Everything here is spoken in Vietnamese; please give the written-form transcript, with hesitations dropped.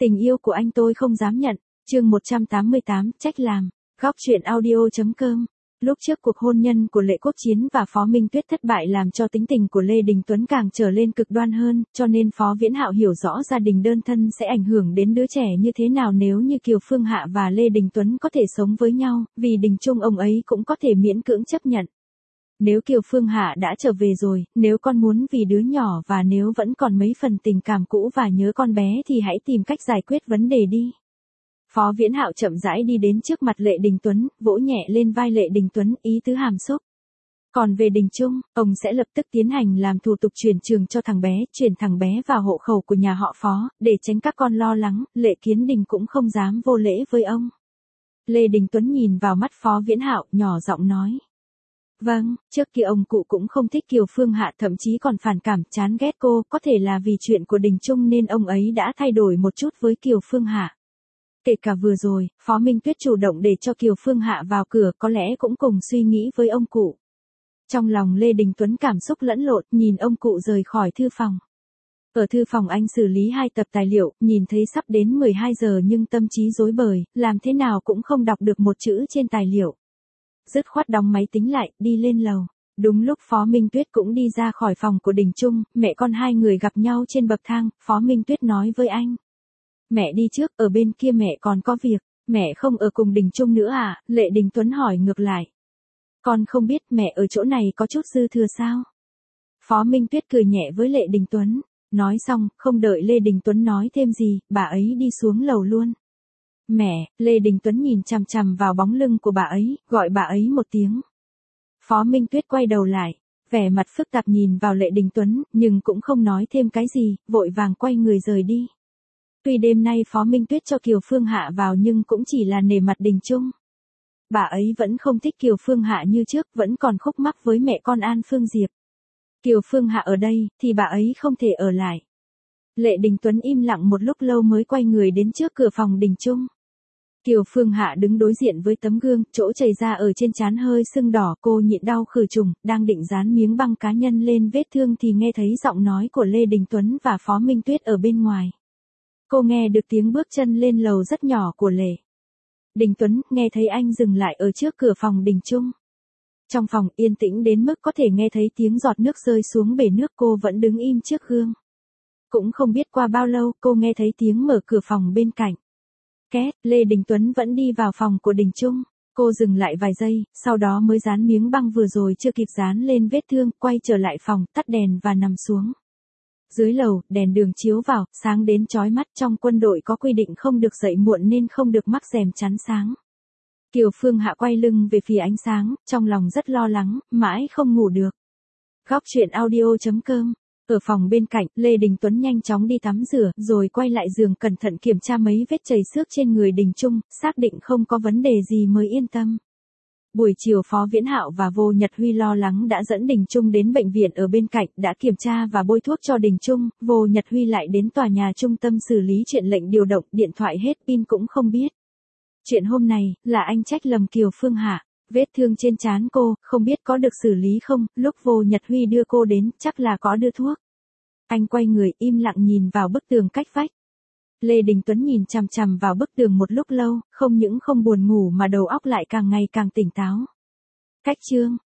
Tình yêu của anh tôi không dám nhận. Chương 188, trách làm. Góc truyện audio.com. Lúc trước cuộc hôn nhân của Lệ Quốc Chiến và Phó Minh Tuyết thất bại làm cho tính tình của Lê Đình Tuấn càng trở lên cực đoan hơn, cho nên Phó Viễn Hạo hiểu rõ gia đình đơn thân sẽ ảnh hưởng đến đứa trẻ như thế nào nếu như Kiều Phương Hạ và Lê Đình Tuấn có thể sống với nhau, vì Đình Chung ông ấy cũng có thể miễn cưỡng chấp nhận. Nếu Kiều Phương Hạ đã trở về rồi, nếu con muốn vì đứa nhỏ và nếu vẫn còn mấy phần tình cảm cũ và nhớ con bé thì hãy tìm cách giải quyết vấn đề đi. Phó Viễn Hạo chậm rãi đi đến trước mặt Lệ Đình Tuấn, vỗ nhẹ lên vai Lệ Đình Tuấn, ý tứ hàm xúc. Còn về Đình Chung, ông sẽ lập tức tiến hành làm thủ tục chuyển trường cho thằng bé, chuyển thằng bé vào hộ khẩu của nhà họ Phó, để tránh các con lo lắng, Lệ Kiến Đình cũng không dám vô lễ với ông. Lê Đình Tuấn nhìn vào mắt Phó Viễn Hạo, nhỏ giọng nói. Vâng, trước kia ông cụ cũng không thích Kiều Phương Hạ, thậm chí còn phản cảm, chán ghét cô, có thể là vì chuyện của Đình Chung nên ông ấy đã thay đổi một chút với Kiều Phương Hạ. Kể cả vừa rồi, Phó Minh Tuyết chủ động để cho Kiều Phương Hạ vào cửa có lẽ cũng cùng suy nghĩ với ông cụ. Trong lòng Lê Đình Tuấn cảm xúc lẫn lộn, nhìn ông cụ rời khỏi thư phòng. Ở thư phòng anh xử lý 2 tập tài liệu, nhìn thấy sắp đến 12 giờ nhưng tâm trí rối bời, làm thế nào cũng không đọc được một chữ trên tài liệu. Dứt khoát đóng máy tính lại, đi lên lầu. Đúng lúc Phó Minh Tuyết cũng đi ra khỏi phòng của Đình Chung, mẹ con hai người gặp nhau trên bậc thang, Phó Minh Tuyết nói với anh. Mẹ đi trước, ở bên kia mẹ còn có việc, mẹ không ở cùng Đình Chung nữa à? Lệ Đình Tuấn hỏi ngược lại. Con không biết mẹ ở chỗ này có chút dư thừa sao? Phó Minh Tuyết cười nhẹ với Lệ Đình Tuấn, nói xong, không đợi Lê Đình Tuấn nói thêm gì, bà ấy đi xuống lầu luôn. Mẹ, Lê Đình Tuấn nhìn chằm chằm vào bóng lưng của bà ấy, gọi bà ấy một tiếng. Phó Minh Tuyết quay đầu lại, vẻ mặt phức tạp nhìn vào Lệ Đình Tuấn, nhưng cũng không nói thêm cái gì, vội vàng quay người rời đi. Tuy đêm nay Phó Minh Tuyết cho Kiều Phương Hạ vào nhưng cũng chỉ là nể mặt Đình Chung. Bà ấy vẫn không thích Kiều Phương Hạ như trước, vẫn còn khúc mắc với mẹ con An Phương Diệp. Kiều Phương Hạ ở đây, thì bà ấy không thể ở lại. Lệ Đình Tuấn im lặng một lúc lâu mới quay người đến trước cửa phòng Đình Chung. Kiều Phương Hạ đứng đối diện với tấm gương, chỗ chảy ra ở trên trán hơi sưng đỏ, cô nhịn đau khử trùng, đang định dán miếng băng cá nhân lên vết thương thì nghe thấy giọng nói của Lê Đình Tuấn và Phó Minh Tuyết ở bên ngoài. Cô nghe được tiếng bước chân lên lầu rất nhỏ của Lệ Đình Tuấn, nghe thấy anh dừng lại ở trước cửa phòng Đình Chung. Trong phòng yên tĩnh đến mức có thể nghe thấy tiếng giọt nước rơi xuống bể nước, cô vẫn đứng im trước gương. Cũng không biết qua bao lâu, cô nghe thấy tiếng mở cửa phòng bên cạnh. Két, Lê Đình Tuấn vẫn đi vào phòng của Đình Chung. Cô dừng lại vài giây, sau đó mới dán miếng băng vừa rồi chưa kịp dán lên vết thương, quay trở lại phòng, tắt đèn và nằm xuống. Dưới lầu, đèn đường chiếu vào, sáng đến chói mắt, trong quân đội có quy định không được dậy muộn nên không được mắc rèm chắn sáng. Kiều Phương Hạ quay lưng về phía ánh sáng, trong lòng rất lo lắng, mãi không ngủ được. Góc truyện audio.com. Ở phòng bên cạnh, Lê Đình Tuấn nhanh chóng đi tắm rửa, rồi quay lại giường cẩn thận kiểm tra mấy vết chảy xước trên người Đình Chung, xác định không có vấn đề gì mới yên tâm. Buổi chiều Phó Viễn Hạo và Vô Nhật Huy lo lắng đã dẫn Đình Chung đến bệnh viện ở bên cạnh, đã kiểm tra và bôi thuốc cho Đình Chung, Vô Nhật Huy lại đến tòa nhà trung tâm xử lý chuyện lệnh điều động, điện thoại hết pin cũng không biết. Chuyện hôm này, là anh trách lầm Kiều Phương Hạ, vết thương trên trán cô, không biết có được xử lý không, lúc Vô Nhật Huy đưa cô đến, chắc là có đưa thuốc. Anh quay người im lặng nhìn vào bức tường cách vách. Lê Đình Tuấn nhìn chằm chằm vào bức tường một lúc lâu, không những không buồn ngủ mà đầu óc lại càng ngày càng tỉnh táo. Cách chương.